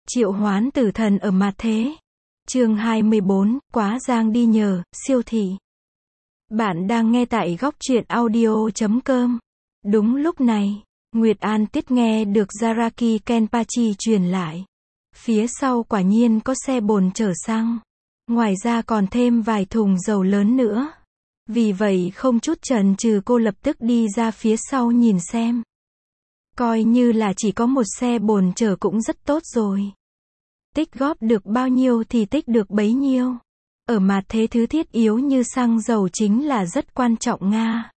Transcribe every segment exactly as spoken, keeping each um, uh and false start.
Triệu hoán tử thần ở mặt thế. Chương hai mươi bốn, quá giang đi nhờ, siêu thị. Bạn đang nghe tại góc truyện audio chấm com. Đúng lúc này, Nguyệt An Tiết nghe được Zaraki Kenpachi truyền lại. Phía sau quả nhiên có xe bồn chở xăng. Ngoài ra còn thêm vài thùng dầu lớn nữa. Vì vậy không chút chần chừ cô lập tức đi ra phía sau nhìn xem. Coi như là chỉ có một xe bồn chở cũng rất tốt rồi. Tích góp được bao nhiêu thì tích được bấy nhiêu. Ở mặt thế thứ thiết yếu như xăng dầu chính là rất quan trọng Nga.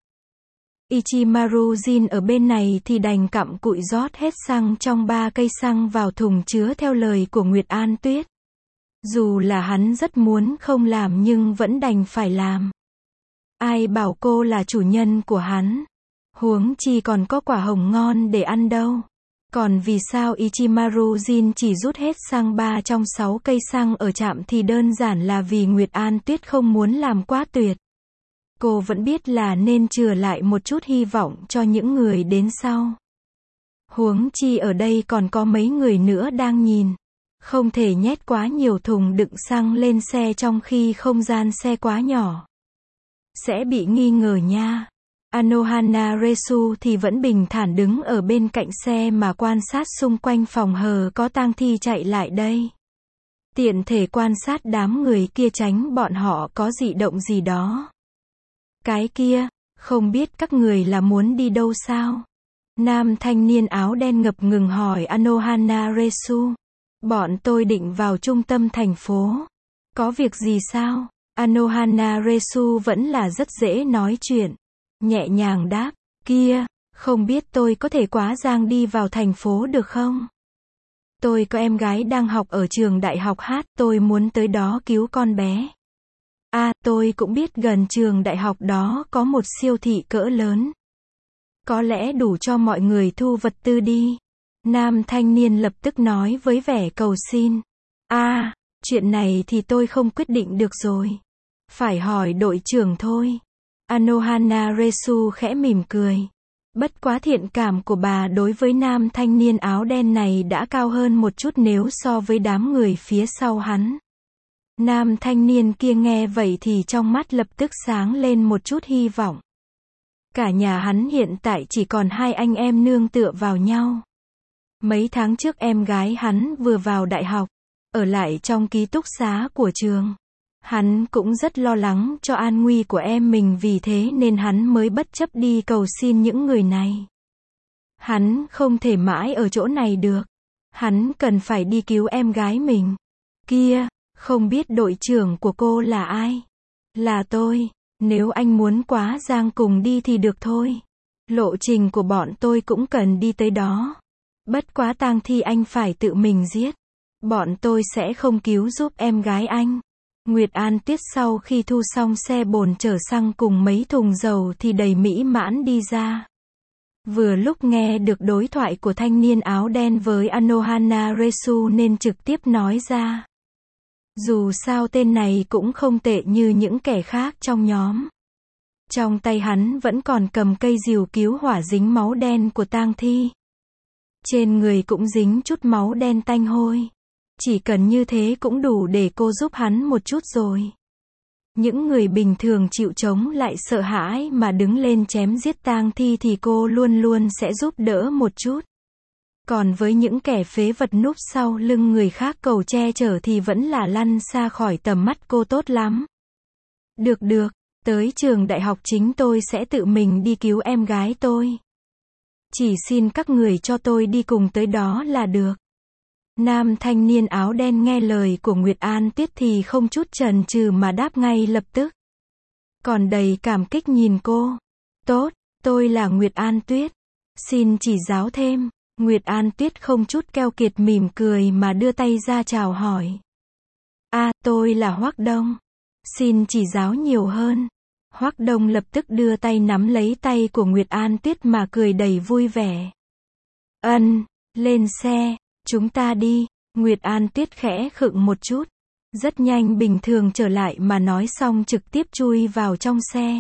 Ichimaru Jin ở bên này thì đành cặm cụi rót hết xăng trong ba cây xăng vào thùng chứa theo lời của Nguyệt An Tuyết. Dù là hắn rất muốn không làm nhưng vẫn đành phải làm. Ai bảo cô là chủ nhân của hắn. Huống chi còn có quả hồng ngon để ăn đâu. Còn vì sao Ichimaru Jin chỉ rút hết xăng ba trong sáu cây xăng ở trạm thì đơn giản là vì Nguyệt An Tuyết không muốn làm quá tuyệt. Cô vẫn biết là nên chừa lại một chút hy vọng cho những người đến sau. Huống chi ở đây còn có mấy người nữa đang nhìn. Không thể nhét quá nhiều thùng đựng xăng lên xe trong khi không gian xe quá nhỏ. Sẽ bị nghi ngờ nha. Anohana Resu thì vẫn bình thản đứng ở bên cạnh xe mà quan sát xung quanh phòng hờ có tang thi chạy lại đây. Tiện thể quan sát đám người kia tránh bọn họ có dị động gì đó. Cái kia, không biết các người là muốn đi đâu sao? Nam thanh niên áo đen ngập ngừng hỏi Anohana Resu. Bọn tôi định vào trung tâm thành phố. Có việc gì sao? Anohana Resu vẫn là rất dễ nói chuyện. Nhẹ nhàng đáp, kia, không biết tôi có thể quá giang đi vào thành phố được không? Tôi có em gái đang học ở trường đại học hát, tôi muốn tới đó cứu con bé. À, tôi cũng biết gần trường đại học đó có một siêu thị cỡ lớn. Có lẽ đủ cho mọi người thu vật tư đi. Nam thanh niên lập tức nói với vẻ cầu xin. À, chuyện này thì tôi không quyết định được rồi. Phải hỏi đội trưởng thôi. Anohana Resu khẽ mỉm cười. Bất quá thiện cảm của bà đối với nam thanh niên áo đen này đã cao hơn một chút nếu so với đám người phía sau hắn. Nam thanh niên kia nghe vậy thì trong mắt lập tức sáng lên một chút hy vọng. Cả nhà hắn hiện tại chỉ còn hai anh em nương tựa vào nhau. Mấy tháng trước em gái hắn vừa vào đại học, ở lại trong ký túc xá của trường. Hắn cũng rất lo lắng cho an nguy của em mình vì thế nên hắn mới bất chấp đi cầu xin những người này. Hắn không thể mãi ở chỗ này được. Hắn cần phải đi cứu em gái mình. Kia, không biết đội trưởng của cô là ai? Là tôi. Nếu anh muốn quá giang cùng đi thì được thôi. Lộ trình của bọn tôi cũng cần đi tới đó. Bất quá tang thi anh phải tự mình giết. Bọn tôi sẽ không cứu giúp em gái anh. Nguyệt An Tuyết sau khi thu xong xe bồn chở xăng cùng mấy thùng dầu thì đầy mỹ mãn đi ra. Vừa lúc nghe được đối thoại của thanh niên áo đen với Anohana Resu nên trực tiếp nói ra. Dù sao tên này cũng không tệ như những kẻ khác trong nhóm. Trong tay hắn vẫn còn cầm cây rìu cứu hỏa dính máu đen của tang thi. Trên người cũng dính chút máu đen tanh hôi. Chỉ cần như thế cũng đủ để cô giúp hắn một chút rồi. Những người bình thường chịu chống lại sợ hãi mà đứng lên chém giết tang thi thì cô luôn luôn sẽ giúp đỡ một chút. Còn với những kẻ phế vật núp sau lưng người khác cầu che chở thì vẫn là lăn xa khỏi tầm mắt cô tốt lắm. Được được, tới trường đại học chính tôi sẽ tự mình đi cứu em gái tôi. Chỉ xin các người cho tôi đi cùng tới đó là được. Nam thanh niên áo đen nghe lời của Nguyệt An Tuyết thì không chút chần chừ mà đáp ngay lập tức. Còn đầy cảm kích nhìn cô. Tốt, tôi là Nguyệt An Tuyết. Xin chỉ giáo thêm. Nguyệt An Tuyết không chút keo kiệt mỉm cười mà đưa tay ra chào hỏi. À, tôi là Hoắc Đông. Xin chỉ giáo nhiều hơn. Hoắc Đông lập tức đưa tay nắm lấy tay của Nguyệt An Tuyết mà cười đầy vui vẻ. Ân, lên xe. Chúng ta đi. Nguyệt An Tuyết khẽ khựng một chút. Rất nhanh bình thường trở lại mà nói xong trực tiếp chui vào trong xe.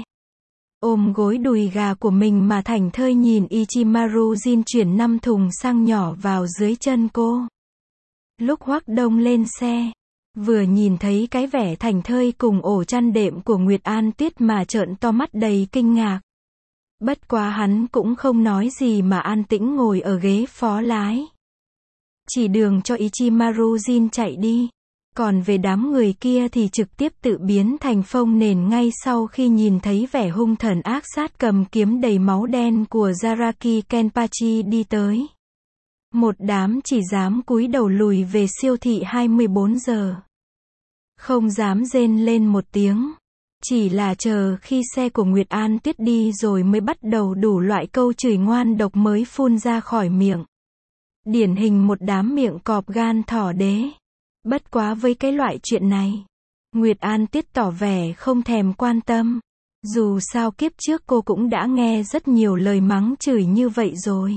Ôm gối đùi gà của mình mà thảnh thơi nhìn Ichimaru Jin chuyển năm thùng xăng nhỏ vào dưới chân cô. Lúc Hoắc Đông lên xe, vừa nhìn thấy cái vẻ thảnh thơi cùng ổ chăn đệm của Nguyệt An Tuyết mà trợn to mắt đầy kinh ngạc. Bất quá hắn cũng không nói gì mà an tĩnh ngồi ở ghế phó lái. Chỉ đường cho Ichimaru Jin chạy đi. Còn về đám người kia thì trực tiếp tự biến thành phông nền ngay sau khi nhìn thấy vẻ hung thần ác sát cầm kiếm đầy máu đen của Zaraki Kenpachi đi tới. Một đám chỉ dám cúi đầu lùi về siêu thị hai mươi bốn giờ. Không dám rên lên một tiếng. Chỉ là chờ khi xe của Nguyệt An Tuyết đi rồi mới bắt đầu đủ loại câu chửi ngoan độc mới phun ra khỏi miệng. Điển hình một đám miệng cọp gan thỏ đế. Bất quá với cái loại chuyện này, Nguyệt An Tuyết tỏ vẻ không thèm quan tâm. Dù sao kiếp trước cô cũng đã nghe rất nhiều lời mắng chửi như vậy rồi.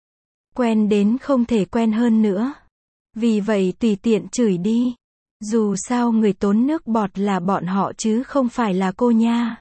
Quen đến không thể quen hơn nữa. Vì vậy tùy tiện chửi đi. Dù sao người tốn nước bọt là bọn họ chứ không phải là cô nha.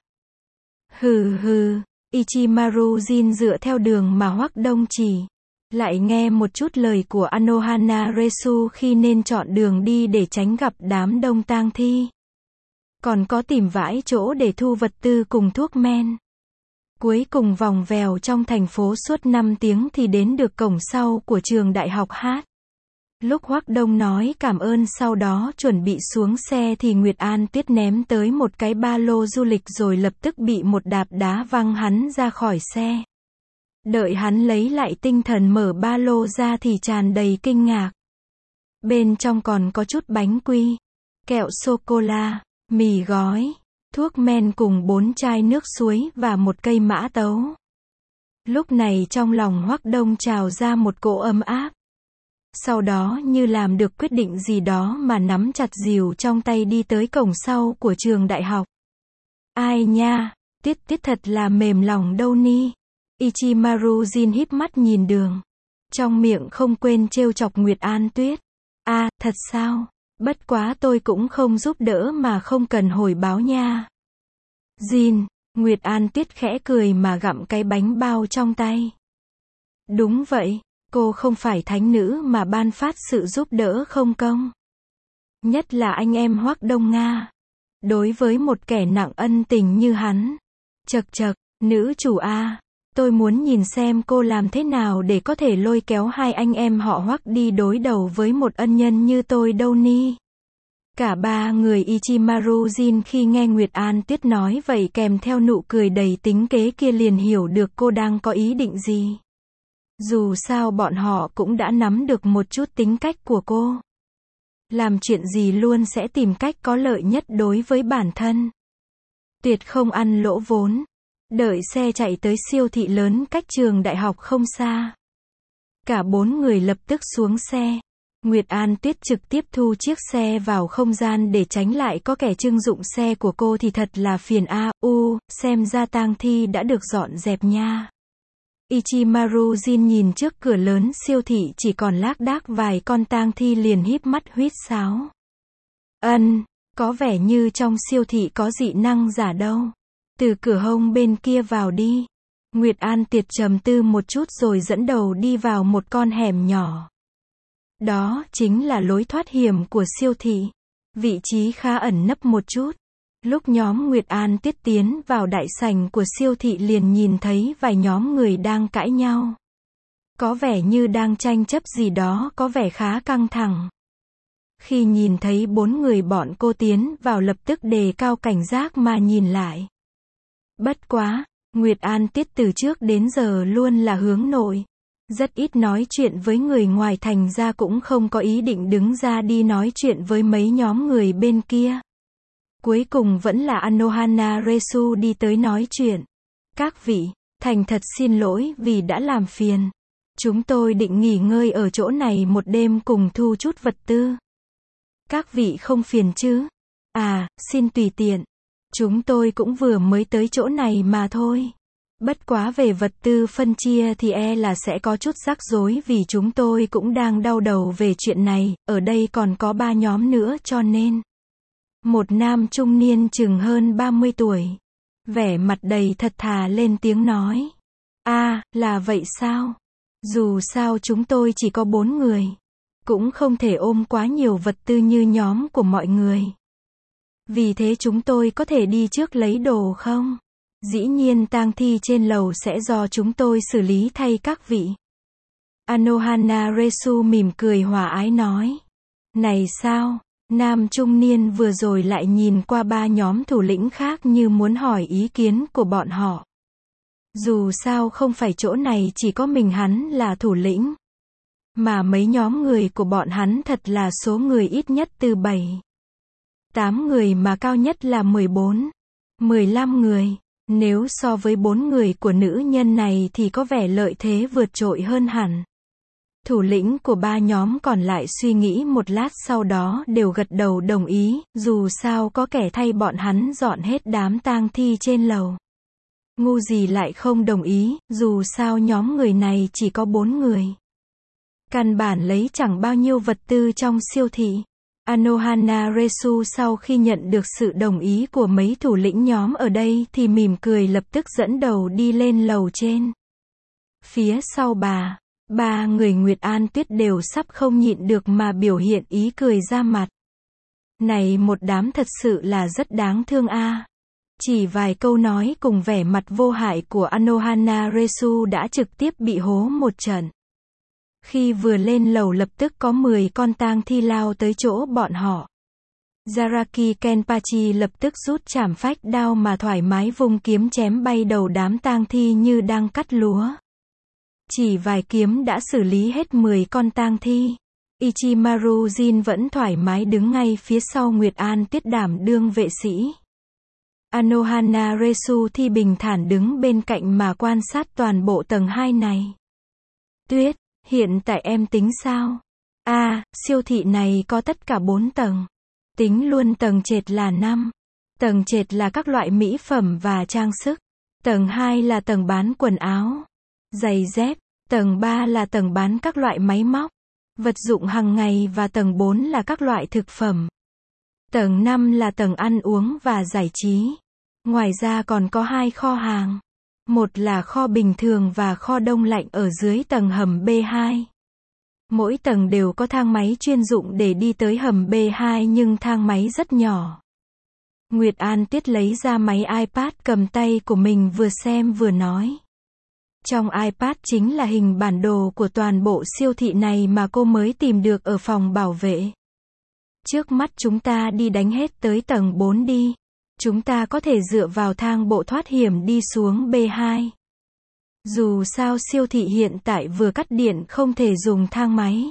Hừ hừ, Ichimaru Jin dựa theo đường mà Hoắc Đông chỉ. Lại nghe một chút lời của Anohana Resu khi nên chọn đường đi để tránh gặp đám đông tang thi. Còn có tìm vãi chỗ để thu vật tư cùng thuốc men. Cuối cùng vòng vèo trong thành phố suốt năm tiếng thì đến được cổng sau của trường đại học hát. Lúc Hoắc Đông nói cảm ơn sau đó chuẩn bị xuống xe thì Nguyệt An Tuyết ném tới một cái ba lô du lịch rồi lập tức bị một đạp đá văng hắn ra khỏi xe. Đợi hắn lấy lại tinh thần mở ba lô ra thì tràn đầy kinh ngạc. Bên trong còn có chút bánh quy, kẹo sô-cô-la, mì gói, thuốc men cùng bốn chai nước suối và một cây mã tấu. Lúc này trong lòng Hoắc Đông trào ra một cỗ ấm áp. Sau đó như làm được quyết định gì đó mà nắm chặt dìu trong tay đi tới cổng sau của trường đại học. Ai nha, Tuyết Tuyết thật là mềm lòng đâu ni. Ichimaru Jin híp mắt nhìn đường. Trong miệng không quên trêu chọc Nguyệt An Tuyết. À, thật sao? Bất quá tôi cũng không giúp đỡ mà không cần hồi báo nha. Jin, Nguyệt An Tuyết khẽ cười mà gặm cái bánh bao trong tay. Đúng vậy, cô không phải thánh nữ mà ban phát sự giúp đỡ không công. Nhất là anh em Hoắc Đông Nga. Đối với một kẻ nặng ân tình như hắn. Chậc chậc, nữ chủ a, tôi muốn nhìn xem cô làm thế nào để có thể lôi kéo hai anh em họ Hoắc đi đối đầu với một ân nhân như tôi đâu ni. Cả ba người Ichimaru Jin khi nghe Nguyệt An Tuyết nói vậy kèm theo nụ cười đầy tính kế kia liền hiểu được cô đang có ý định gì. Dù sao bọn họ cũng đã nắm được một chút tính cách của cô. Làm chuyện gì luôn sẽ tìm cách có lợi nhất đối với bản thân. Tuyệt không ăn lỗ vốn. Đợi xe chạy tới siêu thị lớn cách trường đại học không xa. Cả bốn người lập tức xuống xe. Nguyệt An Tuyết trực tiếp thu chiếc xe vào không gian để tránh lại có kẻ trưng dụng xe của cô thì thật là phiền a. U, xem ra tang thi đã được dọn dẹp nha. Ichimaru Jin nhìn trước cửa lớn siêu thị chỉ còn lác đác vài con tang thi liền híp mắt huýt sáo. Ân, có vẻ như trong siêu thị có dị năng giả đâu. Từ cửa hông bên kia vào đi. Nguyệt An Tuyết trầm tư một chút rồi dẫn đầu đi vào một con hẻm nhỏ. Đó chính là lối thoát hiểm của siêu thị. Vị trí khá ẩn nấp một chút. Lúc nhóm Nguyệt An Tuyết tiến vào đại sảnh của siêu thị liền nhìn thấy vài nhóm người đang cãi nhau. Có vẻ như đang tranh chấp gì đó có vẻ khá căng thẳng. Khi nhìn thấy bốn người bọn cô tiến vào lập tức đề cao cảnh giác mà nhìn lại. Bất quá, Nguyệt An Tuyết từ trước đến giờ luôn là hướng nội. Rất ít nói chuyện với người ngoài thành ra cũng không có ý định đứng ra đi nói chuyện với mấy nhóm người bên kia. Cuối cùng vẫn là Anohana Resu đi tới nói chuyện. Các vị, thành thật xin lỗi vì đã làm phiền. Chúng tôi định nghỉ ngơi ở chỗ này một đêm cùng thu chút vật tư. Các vị không phiền chứ? À, xin tùy tiện. Chúng tôi cũng vừa mới tới chỗ này mà thôi. Bất quá về vật tư phân chia thì e là sẽ có chút rắc rối vì chúng tôi cũng đang đau đầu về chuyện này, ở đây còn có ba nhóm nữa cho nên. Một nam trung niên chừng hơn ba mươi tuổi. Vẻ mặt đầy thật thà lên tiếng nói. À, là vậy sao? Dù sao chúng tôi chỉ có bốn người. cũng không thể ôm quá nhiều vật tư như nhóm của mọi người. Vì thế chúng tôi có thể đi trước lấy đồ không? Dĩ nhiên tang thi trên lầu sẽ do chúng tôi xử lý thay các vị. Anohana Resu mỉm cười hòa ái nói. Này sao? Nam trung niên vừa rồi lại nhìn qua ba nhóm thủ lĩnh khác như muốn hỏi ý kiến của bọn họ. Dù sao không phải chỗ này chỉ có mình hắn là thủ lĩnh. Mà mấy nhóm người của bọn hắn thật là số người ít nhất từ bảy, tám người mà cao nhất là mười bốn, mười lăm người. Nếu so với bốn người của nữ nhân này thì có vẻ lợi thế vượt trội hơn hẳn. Thủ lĩnh của ba nhóm còn lại suy nghĩ một lát sau đó đều gật đầu đồng ý, dù sao có kẻ thay bọn hắn dọn hết đám tang thi trên lầu. Ngu gì lại không đồng ý, dù sao nhóm người này chỉ có bốn người. Căn bản lấy chẳng bao nhiêu vật tư trong siêu thị. Anohana Resu sau khi nhận được sự đồng ý của mấy thủ lĩnh nhóm ở đây thì mỉm cười lập tức dẫn đầu đi lên lầu trên. Phía sau bà, ba người Nguyệt An Tuyết đều sắp không nhịn được mà biểu hiện ý cười ra mặt. Này một đám thật sự là rất đáng thương a. Chỉ vài câu nói cùng vẻ mặt vô hại của Anohana Resu đã trực tiếp bị hố một trận. Khi vừa lên lầu lập tức có mười con tang thi lao tới chỗ bọn họ. Zaraki Kenpachi lập tức rút trảm phách đao mà thoải mái vung kiếm chém bay đầu đám tang thi như đang cắt lúa. Chỉ vài kiếm đã xử lý hết mười con tang thi. Ichimaru Jin vẫn thoải mái đứng ngay phía sau Nguyệt An Tuyết đảm đương vệ sĩ. Anohana Resu thì bình thản đứng bên cạnh mà quan sát toàn bộ tầng hai này. Tuyết, hiện tại em tính sao? À, siêu thị này có tất cả bốn tầng. Tính luôn tầng trệt là năm. Tầng trệt là các loại mỹ phẩm và trang sức. Tầng hai là tầng bán quần áo, giày dép. Tầng ba là tầng bán các loại máy móc, vật dụng hàng ngày và tầng bốn là các loại thực phẩm. Tầng năm là tầng ăn uống và giải trí. Ngoài ra còn có hai kho hàng. Một là kho bình thường và kho đông lạnh ở dưới tầng hầm B hai. Mỗi tầng đều có thang máy chuyên dụng để đi tới hầm B hai nhưng thang máy rất nhỏ. Nguyệt An Tuyết lấy ra máy iPad cầm tay của mình vừa xem vừa nói. Trong iPad chính là hình bản đồ của toàn bộ siêu thị này mà cô mới tìm được ở phòng bảo vệ. Trước mắt chúng ta đi đánh hết tới tầng bốn đi. Chúng ta có thể dựa vào thang bộ thoát hiểm đi xuống B hai. Dù sao siêu thị hiện tại vừa cắt điện không thể dùng thang máy.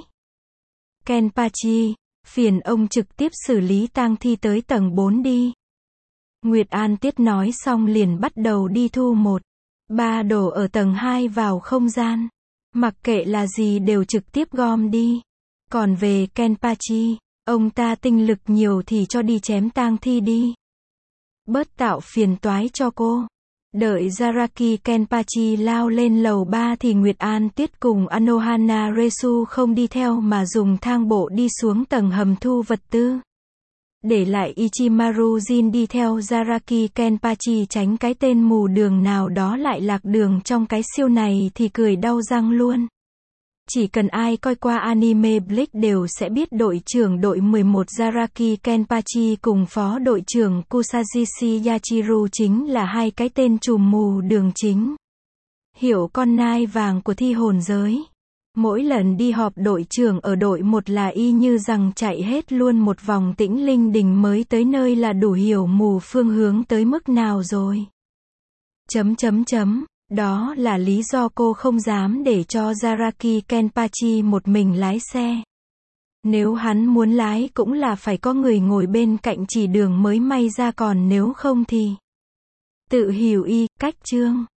Kenpachi, phiền ông trực tiếp xử lý tang thi tới tầng bốn đi. Nguyệt An Tuyết nói xong liền bắt đầu đi thu một, ba đồ ở tầng hai vào không gian. Mặc kệ là gì đều trực tiếp gom đi. Còn về Kenpachi, ông ta tinh lực nhiều thì cho đi chém tang thi đi. Bớt tạo phiền toái cho cô. Đợi Zaraki Kenpachi lao lên lầu ba thì Nguyệt An Tuyết cùng Anohana Resu không đi theo mà dùng thang bộ đi xuống tầng hầm thu vật tư. Để lại Ichimaru Jin đi theo Zaraki Kenpachi tránh cái tên mù đường nào đó lại lạc đường trong cái siêu này thì cười đau răng luôn. Chỉ cần ai coi qua anime Bleach đều sẽ biết đội trưởng đội mười một Zaraki Kenpachi cùng phó đội trưởng Kusagishi Yachiru chính là hai cái tên trùm mù đường chính. Hiểu con nai vàng của thi hồn giới. Mỗi lần đi họp đội trưởng ở đội một là y như rằng chạy hết luôn một vòng tĩnh linh đình mới tới nơi là đủ hiểu mù phương hướng tới mức nào rồi. Chấm chấm chấm. Đó là lý do cô không dám để cho Zaraki Kenpachi một mình lái xe. Nếu hắn muốn lái cũng là phải có người ngồi bên cạnh chỉ đường mới may ra còn nếu không thì tự hiểu y, cách chương.